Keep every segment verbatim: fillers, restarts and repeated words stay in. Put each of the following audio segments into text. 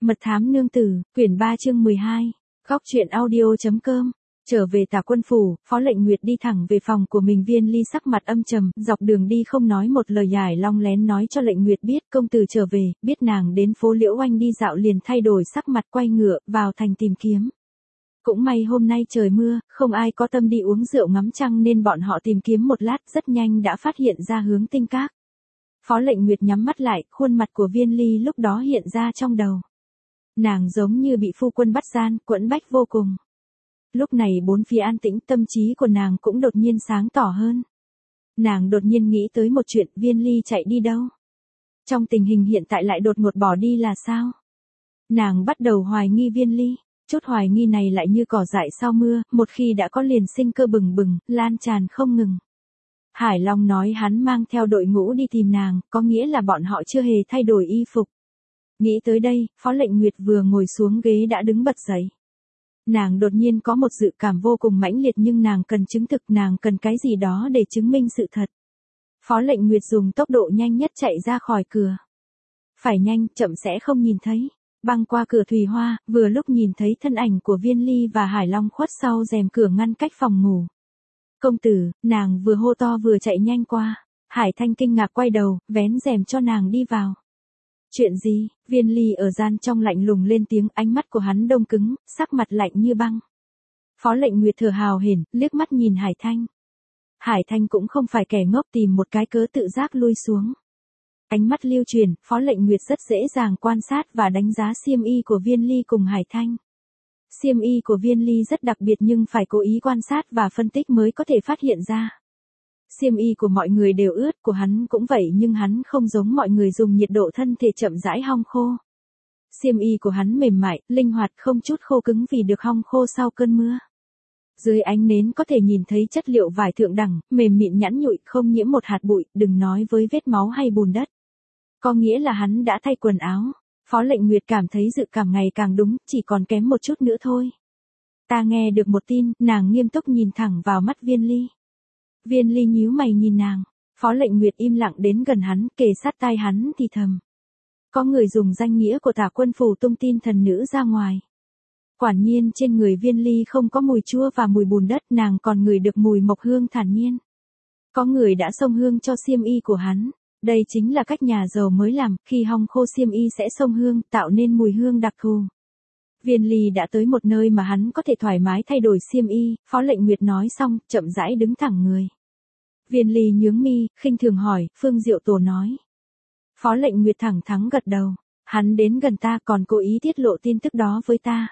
Mật thám nương tử, quyển ba chương mười hai, góc truyện audio.com. Trở về Tả Quân phủ, Phó Lệnh Nguyệt đi thẳng về phòng của mình. Viên Ly sắc mặt âm trầm, dọc đường đi không nói một lời. Giải Long lén nói cho Lệnh Nguyệt biết công tử trở về, biết nàng đến phố Liễu Oanh đi dạo liền thay đổi sắc mặt quay ngựa vào thành tìm kiếm. Cũng may hôm nay trời mưa, không ai có tâm đi uống rượu ngắm trăng nên bọn họ tìm kiếm một lát rất nhanh đã phát hiện ra hướng Tinh Các. Phó Lệnh Nguyệt nhắm mắt lại, khuôn mặt của Viên Ly lúc đó hiện ra trong đầu. Nàng giống như bị phu quân bắt gian, quẫn bách vô cùng. Lúc này bốn phía an tĩnh, tâm trí của nàng cũng đột nhiên sáng tỏ hơn. Nàng đột nhiên nghĩ tới một chuyện, Viên Ly chạy đi đâu? Trong tình hình hiện tại lại đột ngột bỏ đi là sao? Nàng bắt đầu hoài nghi Viên Ly, chút hoài nghi này lại như cỏ dại sau mưa, một khi đã có liền sinh cơ bừng bừng, lan tràn không ngừng. Hải Long nói hắn mang theo đội ngũ đi tìm nàng, có nghĩa là bọn họ chưa hề thay đổi y phục. Nghĩ tới đây, Phó Lệnh Nguyệt vừa ngồi xuống ghế đã đứng bật dậy. Nàng đột nhiên có một dự cảm vô cùng mãnh liệt nhưng nàng cần chứng thực, nàng cần cái gì đó để chứng minh sự thật. Phó Lệnh Nguyệt dùng tốc độ nhanh nhất chạy ra khỏi cửa. Phải nhanh, chậm sẽ không nhìn thấy. Băng qua cửa thùy hoa, vừa lúc nhìn thấy thân ảnh của Viên Ly và Hải Long khuất sau rèm cửa ngăn cách phòng ngủ. Công tử, nàng vừa hô to vừa chạy nhanh qua. Hải Thanh kinh ngạc quay đầu, vén rèm cho nàng đi vào. Chuyện gì? Viên Ly ở gian trong lạnh lùng lên tiếng, ánh mắt của hắn đông cứng, sắc mặt lạnh như băng. Phó Lệnh Nguyệt thở hào hển, liếc mắt nhìn Hải Thanh. Hải Thanh cũng không phải kẻ ngốc, tìm một cái cớ tự giác lui xuống. Ánh mắt lưu truyền, Phó Lệnh Nguyệt rất dễ dàng quan sát và đánh giá xiêm y của Viên Ly cùng Hải Thanh. Xiêm y của Viên Ly rất đặc biệt nhưng phải cố ý quan sát và phân tích mới có thể phát hiện ra. Xiêm y của mọi người đều ướt, của hắn cũng vậy nhưng hắn không giống mọi người dùng nhiệt độ thân thể chậm rãi hong khô. Xiêm y của hắn mềm mại, linh hoạt, không chút khô cứng vì được hong khô sau cơn mưa. Dưới ánh nến có thể nhìn thấy chất liệu vải thượng đẳng, mềm mịn nhẵn nhụi, không nhiễm một hạt bụi, đừng nói với vết máu hay bùn đất. Có nghĩa là hắn đã thay quần áo. Phó Lệnh Nguyệt cảm thấy dự cảm ngày càng đúng, chỉ còn kém một chút nữa thôi. Ta nghe được một tin, nàng nghiêm túc nhìn thẳng vào mắt Viên Ly. Viên Ly nhíu mày nhìn nàng. Phó Lệnh Nguyệt im lặng đến gần hắn, kề sát tai hắn thì thầm. Có người dùng danh nghĩa của Tả Quân phủ tung tin thần nữ ra ngoài. Quả nhiên trên người Viên Ly không có mùi chua và mùi bùn đất, nàng còn ngửi được mùi mộc hương thản nhiên. Có người đã xông hương cho xiêm y của hắn. Đây chính là cách nhà giàu mới làm, khi hong khô xiêm y sẽ xông hương, tạo nên mùi hương đặc thù. Viên Ly đã tới một nơi mà hắn có thể thoải mái thay đổi xiêm y, Phó Lệnh Nguyệt nói xong, chậm rãi đứng thẳng người. Viên Ly nhướng mi, khinh thường hỏi, Phương Diệu Tổ nói. Phó Lệnh Nguyệt thẳng thắn gật đầu, hắn đến gần ta còn cố ý tiết lộ tin tức đó với ta.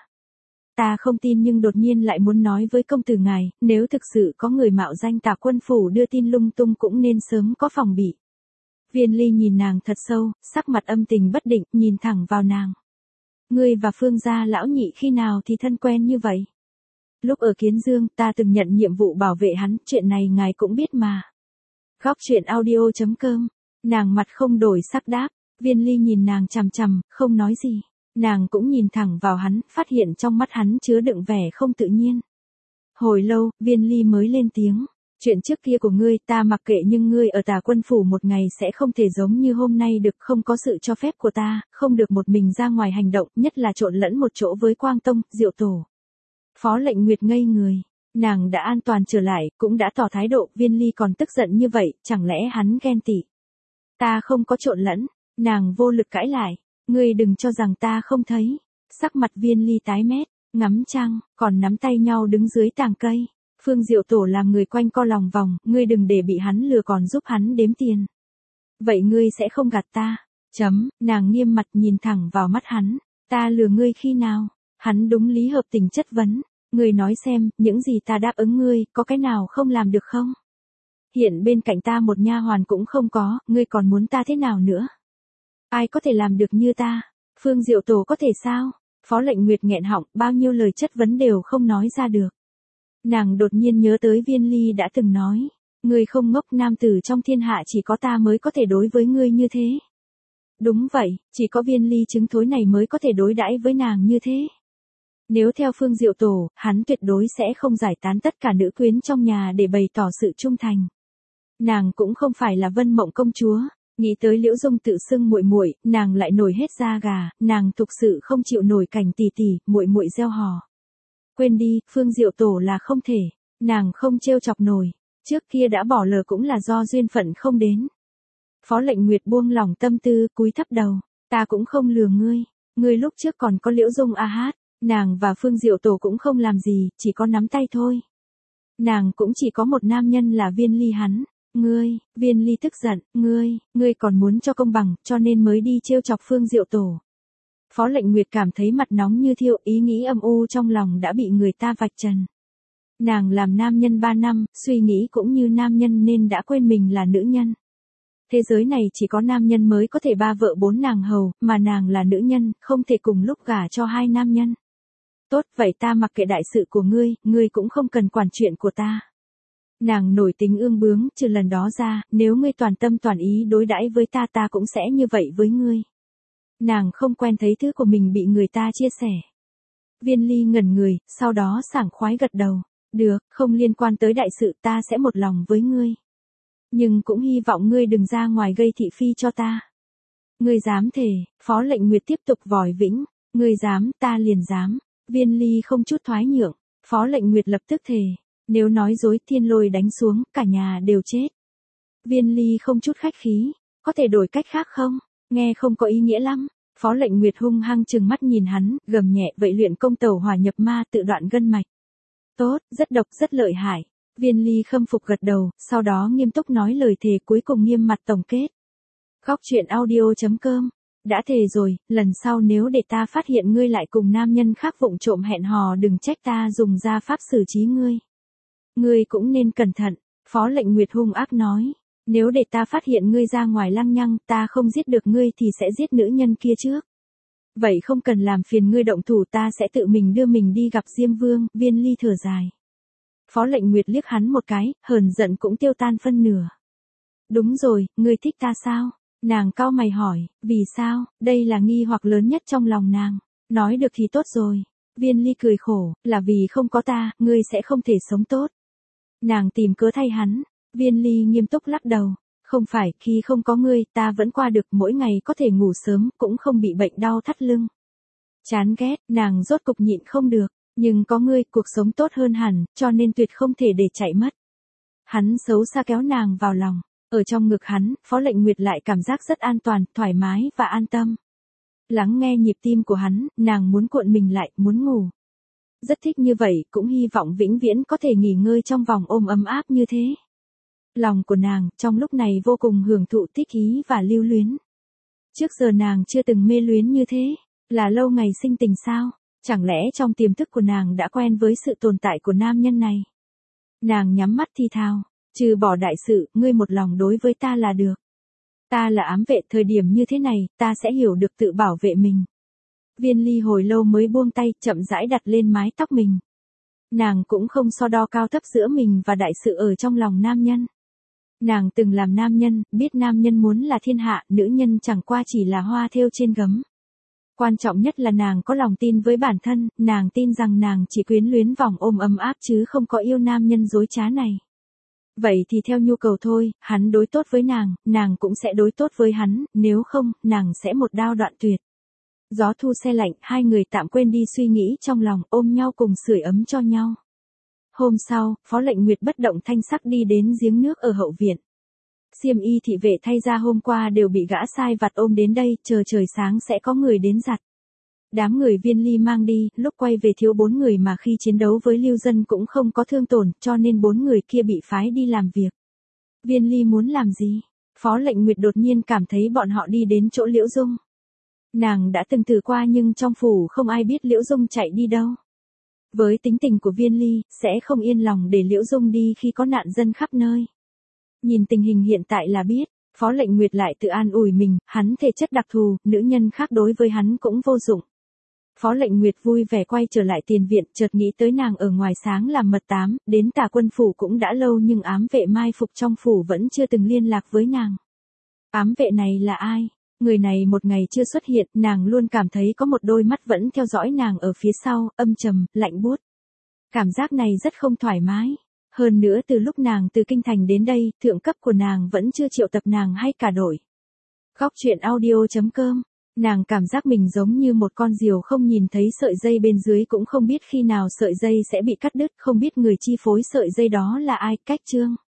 Ta không tin nhưng đột nhiên lại muốn nói với công tử ngài, nếu thực sự có người mạo danh Tả Quân phủ đưa tin lung tung cũng nên sớm có phòng bị. Viên Ly nhìn nàng thật sâu, sắc mặt âm tình bất định, nhìn thẳng vào nàng. Ngươi và Phương gia lão nhị khi nào thì thân quen như vậy? Lúc ở Kiến Dương, ta từng nhận nhiệm vụ bảo vệ hắn, chuyện này ngài cũng biết mà. Góc truyện audio.com, nàng mặt không đổi sắc đáp, Viên Ly nhìn nàng chằm chằm, không nói gì. Nàng cũng nhìn thẳng vào hắn, phát hiện trong mắt hắn chứa đựng vẻ không tự nhiên. Hồi lâu, Viên Ly mới lên tiếng. Chuyện trước kia của ngươi ta mặc kệ nhưng ngươi ở Tả Quân phủ một ngày sẽ không thể giống như hôm nay được, không có sự cho phép của ta, không được một mình ra ngoài hành động, nhất là trộn lẫn một chỗ với Quang Tông, Diệu Tổ. Phó Lệnh Nguyệt ngây người, nàng đã an toàn trở lại, cũng đã tỏ thái độ, Viên Ly còn tức giận như vậy, chẳng lẽ hắn ghen tị. Ta không có trộn lẫn, nàng vô lực cãi lại, ngươi đừng cho rằng ta không thấy. Sắc mặt Viên Ly tái mét, ngắm trăng, còn nắm tay nhau đứng dưới tàng cây. Phương Diệu Tổ làm người quanh co lòng vòng, ngươi đừng để bị hắn lừa còn giúp hắn đếm tiền. Vậy ngươi sẽ không gạt ta. Chấm, nàng nghiêm mặt nhìn thẳng vào mắt hắn. Ta lừa ngươi khi nào? Hắn đúng lý hợp tình chất vấn. Ngươi nói xem, những gì ta đáp ứng ngươi, có cái nào không làm được không? Hiện bên cạnh ta một nha hoàn cũng không có, ngươi còn muốn ta thế nào nữa? Ai có thể làm được như ta? Phương Diệu Tổ có thể sao? Phó Lệnh Nguyệt nghẹn họng, bao nhiêu lời chất vấn đều không nói ra được. Nàng đột nhiên nhớ tới Viên Ly đã từng nói, ngươi không ngốc, nam tử trong thiên hạ chỉ có ta mới có thể đối với ngươi như thế. Đúng vậy, chỉ có Viên Ly chứng thối này mới có thể đối đãi với nàng như thế. Nếu theo Phương Diệu Tổ, hắn tuyệt đối sẽ không giải tán tất cả nữ quyến trong nhà để bày tỏ sự trung thành. Nàng cũng không phải là Vân Mộng công chúa, Nghĩ tới Liễu Dung tự xưng muội muội, nàng lại nổi hết da gà, nàng thực sự không chịu nổi cảnh tỷ tỷ, muội muội gieo hò. Quên đi, Phương Diệu Tổ là không thể, nàng không trêu chọc nổi, trước kia đã bỏ lỡ cũng là do duyên phận không đến. Phó Lệnh Nguyệt buông lỏng tâm tư, cúi thấp đầu, ta cũng không lừa ngươi, ngươi lúc trước còn có Liễu Dung a hát, nàng và Phương Diệu Tổ cũng không làm gì, chỉ có nắm tay thôi. Nàng cũng chỉ có một nam nhân là Viên Ly hắn. Ngươi, Viên Ly tức giận, ngươi, ngươi còn muốn cho công bằng, cho nên mới đi trêu chọc Phương Diệu Tổ. Phó Lệnh Nguyệt cảm thấy mặt nóng như thiêu, ý nghĩ âm u trong lòng đã bị người ta vạch trần. Nàng làm nam nhân ba năm, suy nghĩ cũng như nam nhân nên đã quên mình là nữ nhân. Thế giới này chỉ có nam nhân mới có thể ba vợ bốn nàng hầu, mà nàng là nữ nhân, không thể cùng lúc gả cho hai nam nhân. Tốt, vậy ta mặc kệ đại sự của ngươi, ngươi cũng không cần quản chuyện của ta. Nàng nổi tính ương bướng, trừ lần đó ra, nếu ngươi toàn tâm toàn ý đối đãi với ta ta cũng sẽ như vậy với ngươi. Nàng không quen thấy thứ của mình bị người ta chia sẻ. Viên Ly ngẩn người, sau đó sảng khoái gật đầu. Được, không liên quan tới đại sự ta sẽ một lòng với ngươi. Nhưng cũng hy vọng ngươi đừng ra ngoài gây thị phi cho ta. Ngươi dám thề, Phó Lệnh Nguyệt tiếp tục vòi vĩnh. Ngươi dám, ta liền dám. Viên Ly không chút thoái nhượng. Phó Lệnh Nguyệt lập tức thề. Nếu nói dối thiên lôi đánh xuống, cả nhà đều chết. Viên Ly không chút khách khí. Có thể đổi cách khác không? Nghe không có ý nghĩa lắm. Phó Lệnh Nguyệt hung hăng trừng mắt nhìn hắn, gầm nhẹ vậy luyện công tẩu hỏa nhập ma tự đoạn gân mạch. Tốt, rất độc rất lợi hại. Viên Ly khâm phục gật đầu, sau đó nghiêm túc nói lời thề cuối cùng nghiêm mặt tổng kết. Góc truyện audio chấm com. Đã thề rồi, lần sau nếu để ta phát hiện ngươi lại cùng nam nhân khác vụng trộm hẹn hò đừng trách ta dùng gia pháp xử trí ngươi. Ngươi cũng nên cẩn thận, Phó Lệnh Nguyệt hung ác nói. Nếu để ta phát hiện ngươi ra ngoài lăng nhăng, ta không giết được ngươi thì sẽ giết nữ nhân kia trước. Vậy không cần làm phiền ngươi động thủ, ta sẽ tự mình đưa mình đi gặp Diêm Vương. Viên Ly thở dài. Phó Lệnh Nguyệt liếc hắn một cái, hờn giận cũng tiêu tan phân nửa. Đúng rồi, ngươi thích ta sao? Nàng cau mày hỏi, vì sao? Đây là nghi hoặc lớn nhất trong lòng nàng. Nói được thì tốt rồi. Viên Ly cười khổ, là vì không có ta, ngươi sẽ không thể sống tốt. Nàng tìm cớ thay hắn. Viên Ly nghiêm túc lắc đầu. Không phải, khi không có ngươi, ta vẫn qua được, mỗi ngày có thể ngủ sớm, cũng không bị bệnh đau thắt lưng. Chán ghét, nàng rốt cục nhịn không được. Nhưng có ngươi, cuộc sống tốt hơn hẳn, cho nên tuyệt không thể để chạy mất. Hắn xấu xa kéo nàng vào lòng. Ở trong ngực hắn, Phó Lệnh Nguyệt lại cảm giác rất an toàn, thoải mái và an tâm. Lắng nghe nhịp tim của hắn, nàng muốn cuộn mình lại, muốn ngủ. Rất thích như vậy, cũng hy vọng vĩnh viễn có thể nghỉ ngơi trong vòng ôm ấm áp như thế. Lòng của nàng, trong lúc này vô cùng hưởng thụ thích ý và lưu luyến. Trước giờ nàng chưa từng mê luyến như thế, là lâu ngày sinh tình sao? Chẳng lẽ trong tiềm thức của nàng đã quen với sự tồn tại của nam nhân này? Nàng nhắm mắt thi thào, trừ bỏ đại sự, ngươi một lòng đối với ta là được. Ta là ám vệ, thời điểm như thế này, ta sẽ hiểu được tự bảo vệ mình. Viên Ly hồi lâu mới buông tay, chậm rãi đặt lên mái tóc mình. Nàng cũng không so đo cao thấp giữa mình và đại sự ở trong lòng nam nhân. Nàng từng làm nam nhân, biết nam nhân muốn là thiên hạ, nữ nhân chẳng qua chỉ là hoa thêu trên gấm. Quan trọng nhất là nàng có lòng tin với bản thân, nàng tin rằng nàng chỉ quyến luyến vòng ôm ấm áp chứ không có yêu nam nhân dối trá này. Vậy thì theo nhu cầu thôi, hắn đối tốt với nàng, nàng cũng sẽ đối tốt với hắn, nếu không, nàng sẽ một đao đoạn tuyệt. Gió thu se lạnh, hai người tạm quên đi suy nghĩ trong lòng, ôm nhau cùng sưởi ấm cho nhau. Hôm sau, Phó Lệnh Nguyệt bất động thanh sắc đi đến giếng nước ở hậu viện. Xiêm y thị vệ thay ra hôm qua đều bị gã sai vặt ôm đến đây, chờ trời sáng sẽ có người đến giặt. Đám người Viên Ly mang đi, lúc quay về thiếu bốn người mà khi chiến đấu với Lưu Dân cũng không có thương tổn, cho nên bốn người kia bị phái đi làm việc. Viên Ly muốn làm gì? Phó Lệnh Nguyệt đột nhiên cảm thấy bọn họ đi đến chỗ Liễu Dung. Nàng đã từng thử qua nhưng trong phủ không ai biết Liễu Dung chạy đi đâu. Với tính tình của Viên Ly, sẽ không yên lòng để Liễu Dung đi khi có nạn dân khắp nơi. Nhìn tình hình hiện tại là biết, Phó Lệnh Nguyệt lại tự an ủi mình, hắn thể chất đặc thù, nữ nhân khác đối với hắn cũng vô dụng. Phó Lệnh Nguyệt vui vẻ quay trở lại tiền viện, chợt nghĩ tới nàng ở ngoài sáng làm mật tám, đến Tả Quân phủ cũng đã lâu nhưng ám vệ mai phục trong phủ vẫn chưa từng liên lạc với nàng. Ám vệ này là ai? Người này một ngày chưa xuất hiện, nàng luôn cảm thấy có một đôi mắt vẫn theo dõi nàng ở phía sau, âm trầm, lạnh buốt. Cảm giác này rất không thoải mái. Hơn nữa từ lúc nàng từ kinh thành đến đây, thượng cấp của nàng vẫn chưa triệu tập nàng hay cả đội. Khóc chuyện audio chấm com. Nàng cảm giác mình giống như một con diều không nhìn thấy sợi dây bên dưới, cũng không biết khi nào sợi dây sẽ bị cắt đứt, không biết người chi phối sợi dây đó là ai. Cách chương.